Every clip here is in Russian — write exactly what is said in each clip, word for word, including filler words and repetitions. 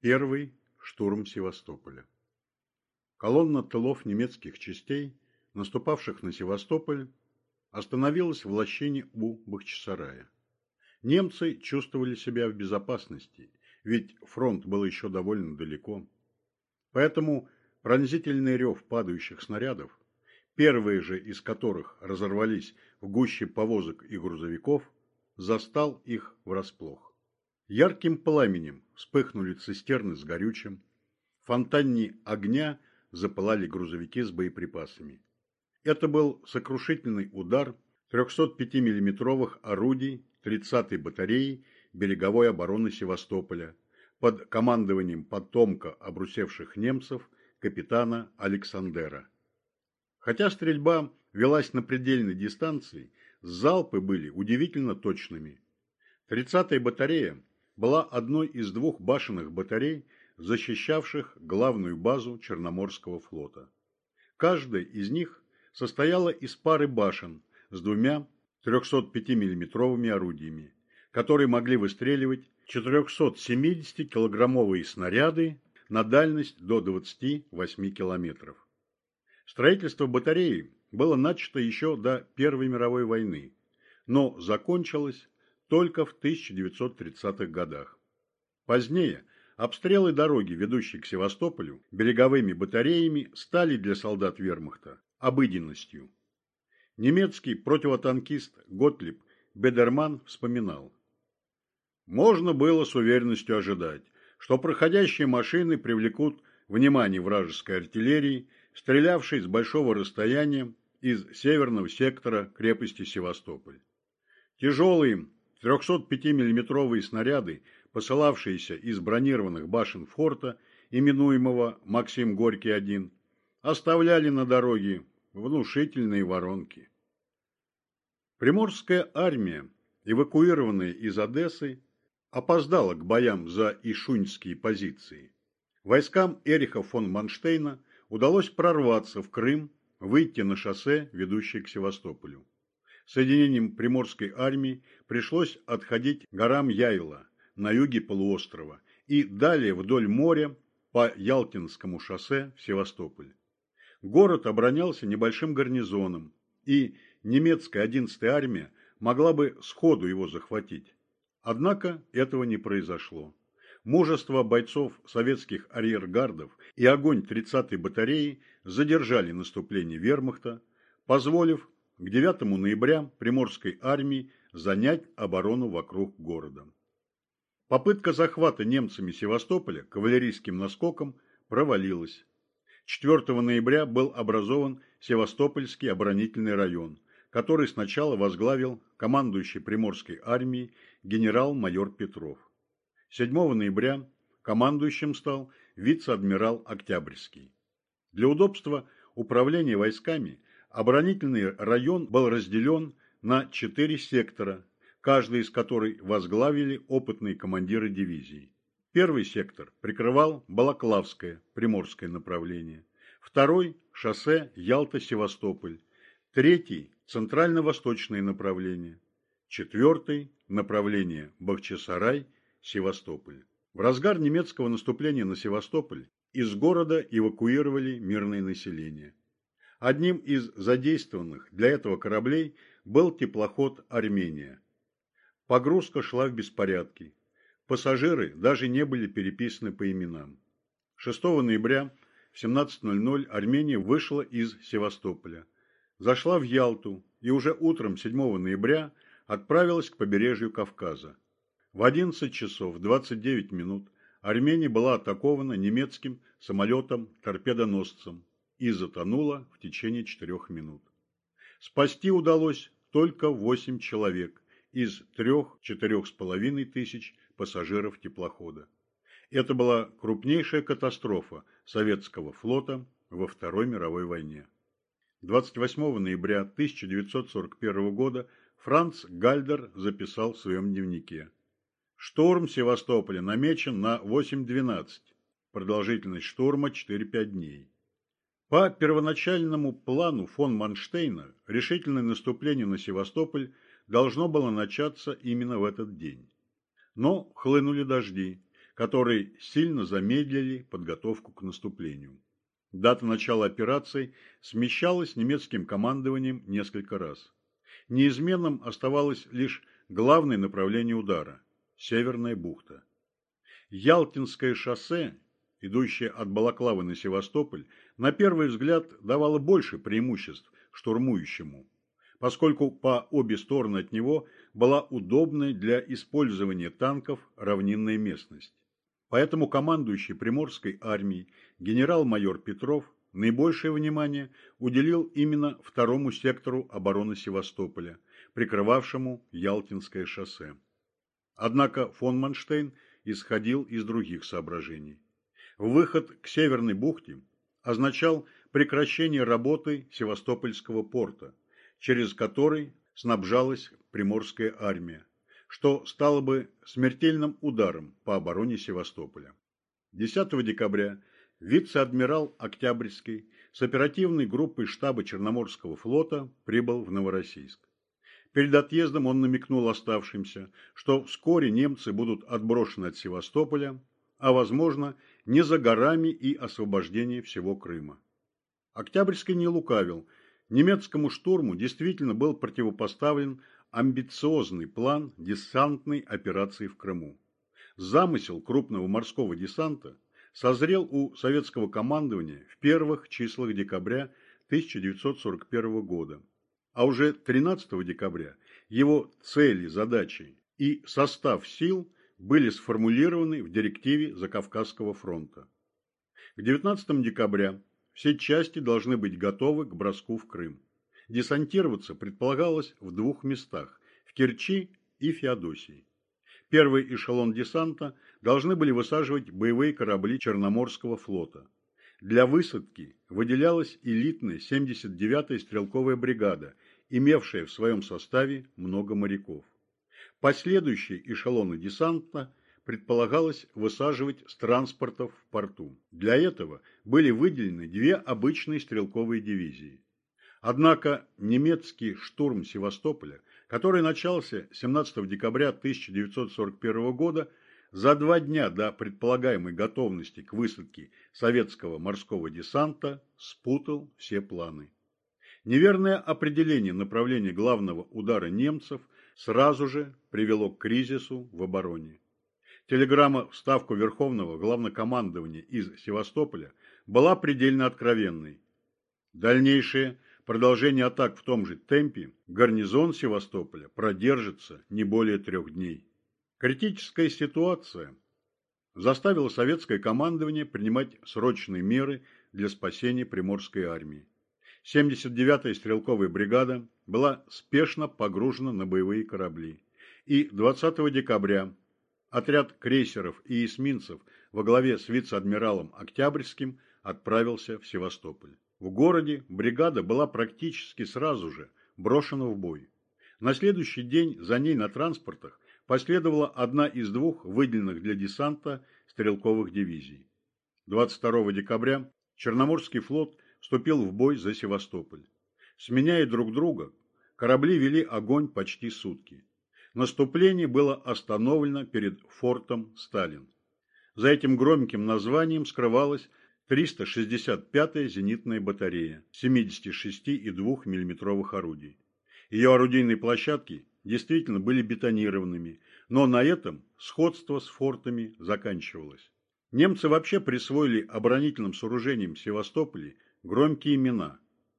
Первый штурм Севастополя. Колонна тылов немецких частей, наступавших на Севастополь, остановилась в лощине у Бахчисарая. Немцы чувствовали себя в безопасности, ведь фронт был еще довольно далеко. Поэтому пронзительный рев падающих снарядов, первые же из которых разорвались в гуще повозок и грузовиков, застал их врасплох. Ярким пламенем вспыхнули цистерны с горючим, в фонтане огня запылали грузовики с боеприпасами. Это был сокрушительный удар трехсотпятимиллиметровых орудий тридцатой батареи береговой обороны Севастополя под командованием потомка обрусевших немцев капитана Александера. Хотя стрельба велась на предельной дистанции, залпы были удивительно точными. тридцатая батарея была одной из двух башенных батарей, защищавших главную базу Черноморского флота. Каждая из них состояла из пары башен с двумя трехсотпятимиллиметровыми орудиями, которые могли выстреливать четырехсотсемидесятикилограммовые снаряды на дальность до двадцати восьми километров. Строительство батареи было начато еще до Первой мировой войны, но закончилось только в тысяча девятьсот тридцатых годах. Позднее обстрелы дороги, ведущей к Севастополю, береговыми батареями стали для солдат вермахта обыденностью. Немецкий противотанкист Готлиб Бедерман вспоминал: «Можно было с уверенностью ожидать, что проходящие машины привлекут внимание вражеской артиллерии, стрелявшей с большого расстояния из северного сектора крепости Севастополь. Тяжелые трехсотпятимиллиметровые снаряды, посылавшиеся из бронированных башен форта, именуемого Максим Горький-один, оставляли на дороге внушительные воронки». Приморская армия, эвакуированная из Одессы, опоздала к боям за ишуньские позиции. Войскам Эриха фон Манштейна удалось прорваться в Крым, выйти на шоссе, ведущее к Севастополю. Соединениям Приморской армии пришлось отходить к горам Яйла на юге полуострова и далее вдоль моря по Ялтинскому шоссе в Севастополь. Город оборонялся небольшим гарнизоном, и немецкая одиннадцатая армия могла бы сходу его захватить. Однако этого не произошло. Мужество бойцов советских арьергардов и огонь тридцатой батареи задержали наступление вермахта, позволив к девятому ноября Приморской армии занять оборону вокруг города. Попытка захвата немцами Севастополя кавалерийским наскоком провалилась. четвёртого ноября был образован Севастопольский оборонительный район, который сначала возглавил командующий Приморской армией генерал-майор Петров. седьмого ноября командующим стал вице-адмирал Октябрьский. Для удобства управления войсками оборонительный район был разделен на четыре сектора, каждый из которых возглавили опытные командиры дивизий. Первый сектор прикрывал Балаклавское, Приморское направление, второй – шоссе Ялта-Севастополь, третий – центрально-восточное направление, четвертый – направление Бахчисарай, Севастополь. В разгар немецкого наступления на Севастополь из города эвакуировали мирное население. Одним из задействованных для этого кораблей был теплоход «Армения». Погрузка шла в беспорядке. Пассажиры даже не были переписаны по именам. шестого ноября в семнадцать ноль ноль «Армения» вышла из Севастополя, зашла в Ялту и уже утром седьмого ноября отправилась к побережью Кавказа. В одиннадцать часов двадцать девять минут Армения была атакована немецким самолетом-торпедоносцем и затонула в течение четырех минут. Спасти удалось только восемь человек из трех-четырех с половиной тысяч пассажиров теплохода. Это была крупнейшая катастрофа советского флота во Второй мировой войне. двадцать восьмого ноября тысяча девятьсот сорок первого года Франц Гальдер записал в своем дневнике: «Штурм Севастополя намечен на восемь двенадцать, продолжительность штурма четыре-пять дней». По первоначальному плану фон Манштейна решительное наступление на Севастополь должно было начаться именно в этот день. Но хлынули дожди, которые сильно замедлили подготовку к наступлению. Дата начала операции смещалась немецким командованием несколько раз. Неизменным оставалось лишь главное направление удара – Северная бухта. Ялтинское шоссе, идущее от Балаклавы на Севастополь, на первый взгляд давало больше преимуществ штурмующему, поскольку по обе стороны от него была удобная для использования танков равнинная местность. Поэтому командующий Приморской армией генерал-майор Петров наибольшее внимание уделил именно второму сектору обороны Севастополя, прикрывавшему Ялтинское шоссе. Однако фон Манштейн исходил из других соображений. Выход к Северной бухте означал прекращение работы Севастопольского порта, через который снабжалась Приморская армия, что стало бы смертельным ударом по обороне Севастополя. десятого декабря вице-адмирал Октябрьский с оперативной группой штаба Черноморского флота прибыл в Новороссийск. Перед отъездом он намекнул оставшимся, что вскоре немцы будут отброшены от Севастополя, а, возможно, не за горами и освобождение всего Крыма. Октябрьский не лукавил. Немецкому штурму действительно был противопоставлен амбициозный план десантной операции в Крыму. Замысел крупного морского десанта созрел у советского командования в первых числах декабря тысяча девятьсот сорок первого года, а уже тринадцатого декабря его цели, задачи и состав сил были сформулированы в директиве Закавказского фронта. К девятнадцатому декабря все части должны быть готовы к броску в Крым. Десантироваться предполагалось в двух местах – в Керчи и Феодосии. Первый эшелон десанта должны были высаживать боевые корабли Черноморского флота. Для высадки выделялась элитная семьдесят девятая стрелковая бригада, имевшая в своем составе много моряков. Последующие эшелоны десанта предполагалось высаживать с транспортов в порту. Для этого были выделены две обычные стрелковые дивизии. Однако немецкий штурм Севастополя, который начался семнадцатого декабря тысяча девятьсот сорок первого года, за два дня до предполагаемой готовности к высадке советского морского десанта спутал все планы. Неверное определение направления главного удара немцев сразу же привело к кризису в обороне. Телеграмма в Ставку Верховного Главнокомандования из Севастополя была предельно откровенной. Дальнейшее продолжение атак в том же темпе гарнизон Севастополя продержится не более трех дней. Критическая ситуация заставила советское командование принимать срочные меры для спасения Приморской армии. семьдесят девятая стрелковая бригада была спешно погружена на боевые корабли, и двадцатого декабря отряд крейсеров и эсминцев во главе с вице-адмиралом Октябрьским отправился в Севастополь. В городе бригада была практически сразу же брошена в бой. На следующий день за ней на транспортах последовала одна из двух выделенных для десанта стрелковых дивизий. двадцать второго декабря Черноморский флот вступил в бой за Севастополь. Сменяя друг друга, корабли вели огонь почти сутки. Наступление было остановлено перед фортом Сталин. За этим громким названием скрывалась триста шестьдесят пятая зенитная батарея семидесяти шести и двух миллиметровых орудий. Ее орудийные площадки действительно были бетонированными, но на этом сходство с фортами заканчивалось. Немцы вообще присвоили оборонительным сооружениям Севастополя громкие имена: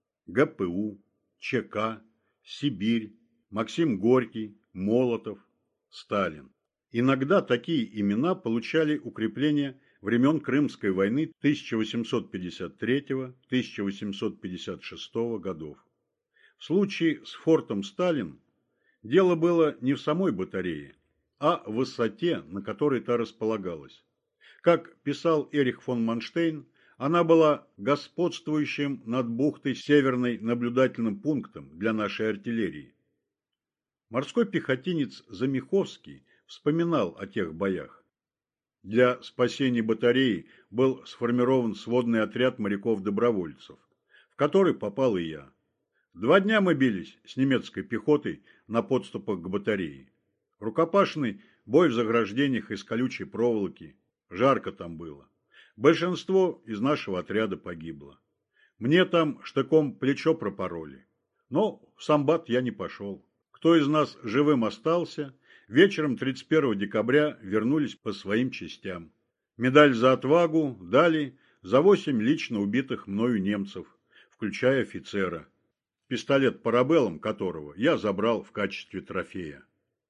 ГПУ, ЧК, Сибирь, Максим Горький, Молотов, Сталин. Иногда такие имена получали укрепления времен Крымской войны тысяча восемьсот пятьдесят третьего — тысяча восемьсот пятьдесят шестого годов. В случае с фортом Сталин дело было не в самой батарее, а в высоте, на которой та располагалась. Как писал Эрих фон Манштейн, она была господствующим над бухтой Северной наблюдательным пунктом для нашей артиллерии. Морской пехотинец Замиховский вспоминал о тех боях. Для спасения батареи был сформирован сводный отряд моряков-добровольцев, в который попал и я. Два дня мы бились с немецкой пехотой на подступах к батарее. Рукопашный бой в заграждениях из колючей проволоки, жарко там было. Большинство из нашего отряда погибло. Мне там штыком плечо пропороли. Но в самбат я не пошел. Кто из нас живым остался, вечером тридцать первого декабря вернулись по своим частям. Медаль за отвагу дали за восемь лично убитых мною немцев, включая офицера, пистолет парабеллум которого я забрал в качестве трофея.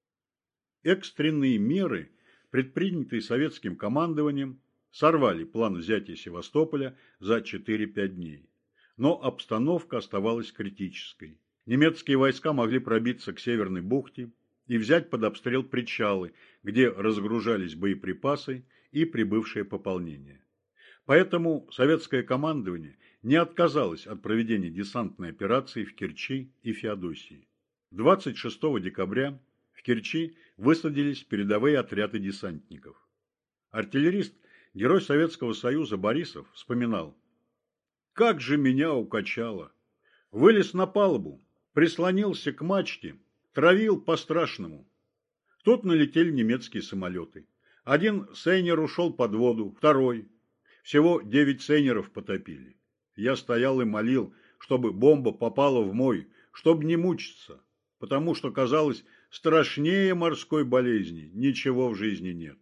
Экстренные меры, предпринятые советским командованием, сорвали план взятия Севастополя за четыре-пять дней. Но обстановка оставалась критической. Немецкие войска могли пробиться к Северной бухте и взять под обстрел причалы, где разгружались боеприпасы и прибывшее пополнение. Поэтому советское командование не отказалось от проведения десантной операции в Керчи и Феодосии. двадцать шестого декабря в Керчи высадились передовые отряды десантников. Артиллерист, герой Советского Союза Борисов, вспоминал: «Как же меня укачало! Вылез на палубу, прислонился к мачте, травил по-страшному. Тут налетели немецкие самолеты. Один сейнер ушел под воду, второй. Всего девять сейнеров потопили. Я стоял и молил, чтобы бомба попала в мой, чтобы не мучиться, потому что, казалось, страшнее морской болезни ничего в жизни нет».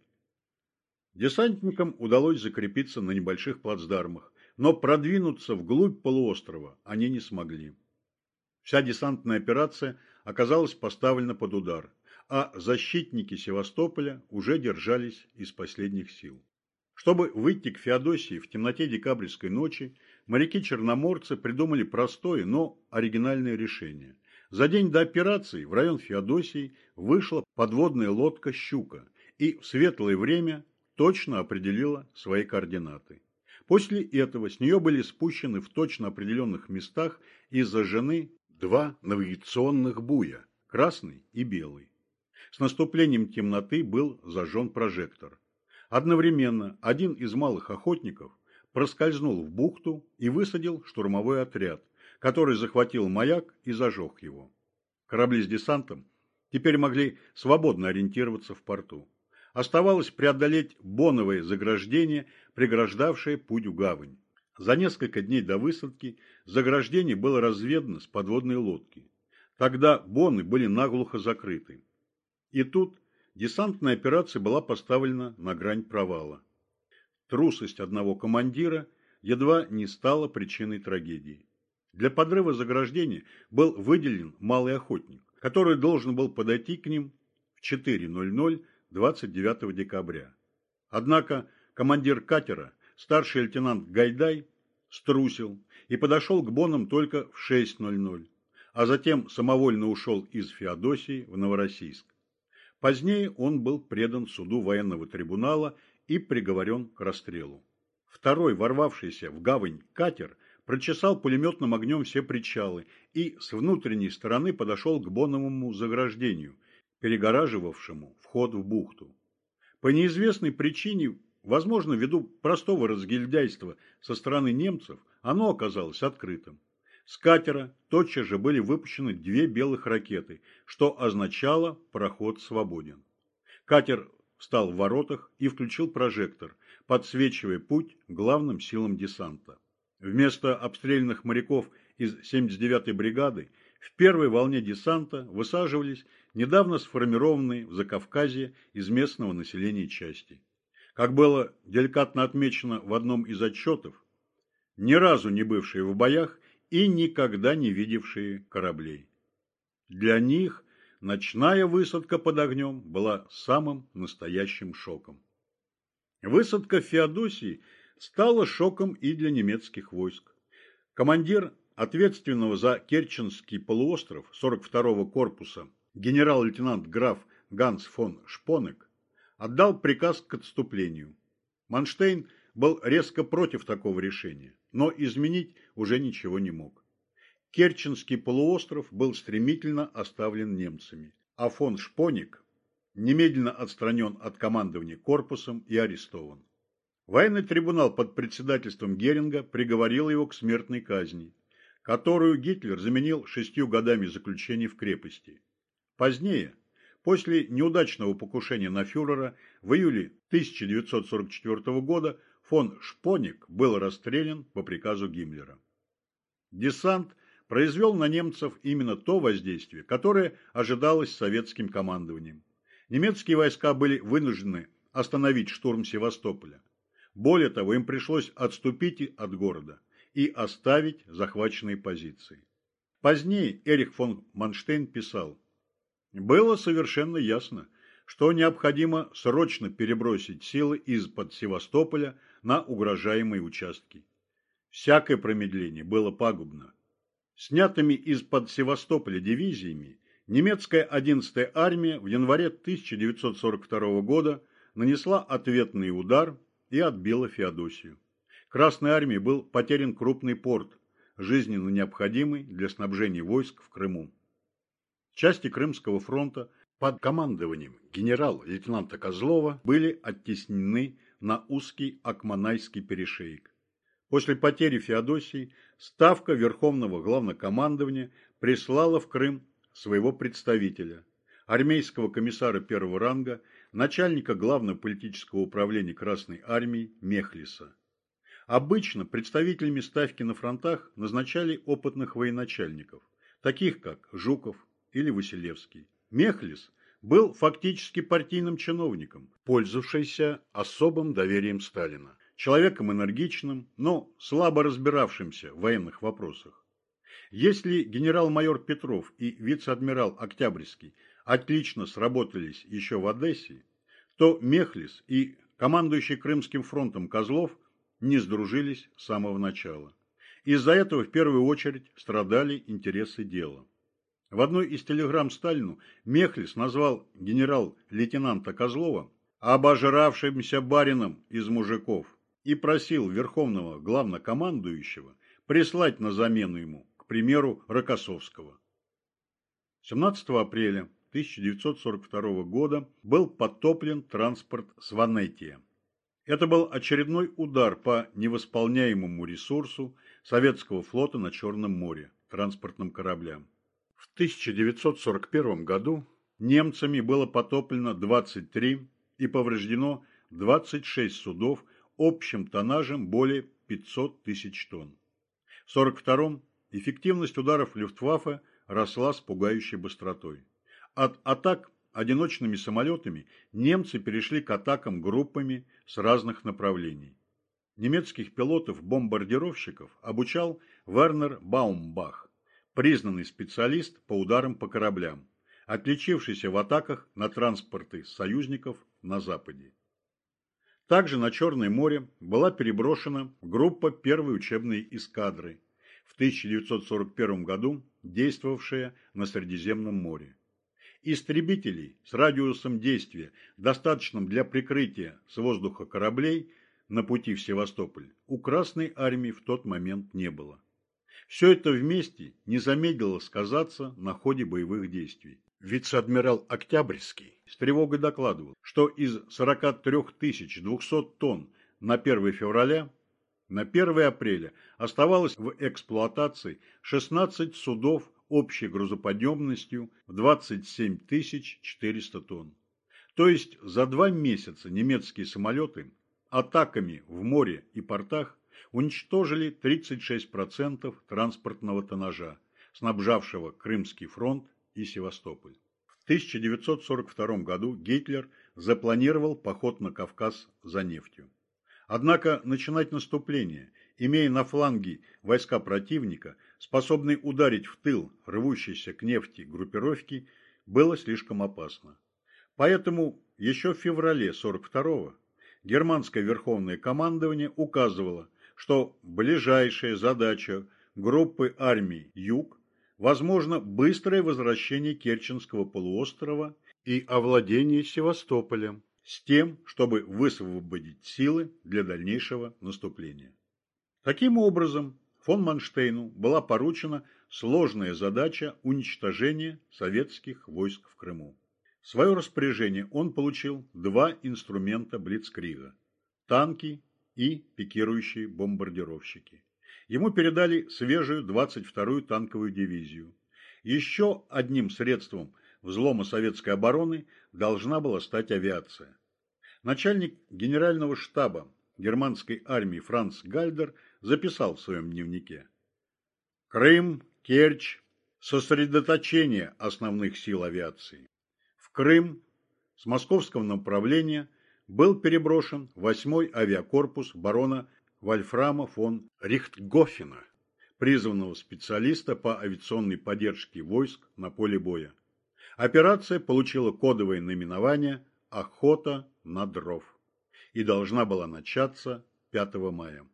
Десантникам удалось закрепиться на небольших плацдармах, но продвинуться вглубь полуострова они не смогли. Вся десантная операция оказалась поставлена под удар, а защитники Севастополя уже держались из последних сил. Чтобы выйти к Феодосии в темноте декабрьской ночи, моряки-черноморцы придумали простое, но оригинальное решение. За день до операции в район Феодосии вышла подводная лодка «Щука» и в светлое время точно определила свои координаты. После этого с нее были спущены в точно определенных местах и зажжены два навигационных буя – красный и белый. С наступлением темноты был зажжен прожектор. Одновременно один из малых охотников проскользнул в бухту и высадил штурмовой отряд, который захватил маяк и зажег его. Корабли с десантом теперь могли свободно ориентироваться в порту. Оставалось преодолеть боновое заграждение, преграждавшее путь в гавань. За несколько дней до высадки заграждение было разведано с подводной лодки. Тогда боны были наглухо закрыты. И тут десантная операция была поставлена на грань провала. Трусость одного командира едва не стала причиной трагедии. Для подрыва заграждения был выделен малый охотник, который должен был подойти к ним в четыре ноль ноль двадцать девятого декабря. Однако командир катера, старший лейтенант Гайдай, струсил и подошел к бонам только в шесть ноль ноль, а затем самовольно ушел из Феодосии в Новороссийск. Позднее он был предан суду военного трибунала и приговорен к расстрелу. Второй ворвавшийся в гавань катер прочесал пулеметным огнем все причалы и с внутренней стороны подошел к боновому заграждению, перегораживавшему вход в бухту. По неизвестной причине, возможно, ввиду простого разгильдяйства со стороны немцев, оно оказалось открытым. С катера тотчас же были выпущены две белых ракеты, что означало «проход свободен». Катер встал в воротах и включил прожектор, подсвечивая путь главным силам десанта. Вместо обстрелянных моряков из семьдесят девятой бригады в первой волне десанта высаживались недавно сформированные в Закавказье из местного населения части. Как было деликатно отмечено в одном из отчетов, ни разу не бывшие в боях и никогда не видевшие кораблей. Для них ночная высадка под огнем была самым настоящим шоком. Высадка в Феодосии стала шоком и для немецких войск. Командир ответственного за Керченский полуостров сорок второго корпуса генерал-лейтенант граф Ганс фон Шпонек отдал приказ к отступлению. Манштейн был резко против такого решения, но изменить уже ничего не мог. Керченский полуостров был стремительно оставлен немцами, а фон Шпонек немедленно отстранен от командования корпусом и арестован. Военный трибунал под председательством Геринга приговорил его к смертной казни, которую Гитлер заменил шестью годами заключения в крепости. Позднее, после неудачного покушения на фюрера, в июле тысяча девятьсот сорок четвёртого года фон Шпоник был расстрелян по приказу Гиммлера. Десант произвел на немцев именно то воздействие, которое ожидалось советским командованием. Немецкие войска были вынуждены остановить штурм Севастополя. Более того, им пришлось отступить от города и оставить захваченные позиции. Позднее Эрих фон Манштейн писал: «Было совершенно ясно, что необходимо срочно перебросить силы из-под Севастополя на угрожаемые участки. Всякое промедление было пагубно. Снятыми из-под Севастополя дивизиями немецкая одиннадцатая армия в январе тысяча девятьсот сорок второго года нанесла ответный удар и отбила Феодосию. Красной армии был потерян крупный порт, жизненно необходимый для снабжения войск в Крыму. Части Крымского фронта под командованием генерал-лейтенанта Козлова были оттеснены на узкий Акманайский перешеек. После потери Феодосии Ставка Верховного Главнокомандования прислала в Крым своего представителя, армейского комиссара первого ранга, начальника Главного политического управления Красной армии Мехлиса. Обычно представителями Ставки на фронтах назначали опытных военачальников, таких как Жуков или Василевский. Мехлис был фактически партийным чиновником, пользовавшийся особым доверием Сталина, человеком энергичным, но слабо разбиравшимся в военных вопросах. Если генерал-майор Петров и вице-адмирал Октябрьский отлично сработались еще в Одессе, то Мехлис и командующий Крымским фронтом Козлов не сдружились с самого начала. Из-за этого в первую очередь страдали интересы дела. В одной из телеграмм Сталину Мехлис назвал генерал-лейтенанта Козлова обожравшимся барином из мужиков и просил Верховного Главнокомандующего прислать на замену ему, к примеру, Рокоссовского. семнадцатого апреля тысяча девятьсот сорок второго года был потоплен транспорт «Сванетия». Это был очередной удар по невосполняемому ресурсу советского флота на Черном море, транспортным кораблям. В тысяча девятьсот сорок первом году немцами было потоплено двадцать три и повреждено двадцать шесть судов общим тоннажем более пятисот тысяч тонн. В сорок втором эффективность ударов Люфтваффе росла с пугающей быстротой. От атак одиночными самолетами немцы перешли к атакам группами с разных направлений. Немецких пилотов-бомбардировщиков обучал Вернер Баумбах, признанный специалист по ударам по кораблям, отличившийся в атаках на транспорты союзников на Западе. Также на Черное море была переброшена группа первой учебной эскадры, в тысяча девятьсот сорок первом году действовавшая на Средиземном море. Истребителей с радиусом действия, достаточным для прикрытия с воздуха кораблей на пути в Севастополь, у Красной армии в тот момент не было. Все это вместе не замедлило сказаться на ходе боевых действий. Вице-адмирал Октябрьский с тревогой докладывал, что из сорока трёх тысяч двухсот тонн на первое февраля на первое апреля оставалось в эксплуатации шестнадцать судов общей грузоподъемностью в двадцать семь тысяч четыреста тонн. То есть за два месяца немецкие самолеты атаками в море и портах уничтожили тридцать шесть процентов транспортного тоннажа, снабжавшего Крымский фронт и Севастополь. В тысяча девятьсот сорок втором году Гитлер запланировал поход на Кавказ за нефтью. Однако начинать наступление, имея на фланге войска противника, способные ударить в тыл рвущейся к нефти группировки, было слишком опасно. Поэтому еще в феврале сорок второго германское верховное командование указывало, что ближайшая задача группы армий «Юг» возможно быстрое возвращение Керченского полуострова и овладение Севастополем, с тем, чтобы высвободить силы для дальнейшего наступления. Таким образом, фон Манштейну была поручена сложная задача уничтожения советских войск в Крыму. В свое распоряжение он получил два инструмента блицкрига – танки и пикирующие бомбардировщики. Ему передали свежую двадцать вторую танковую дивизию. Еще одним средством взлома советской обороны должна была стать авиация. Начальник генерального штаба германской армии Франц Гальдер записал в своем дневнике: Крым, Керчь, сосредоточение основных сил авиации. В Крым с московского направления был переброшен восьмой авиакорпус барона Вольфрама фон Рихтгофена, призванного специалиста по авиационной поддержке войск на поле боя. Операция получила кодовое наименование «Охота на дров» и должна была начаться пятого мая.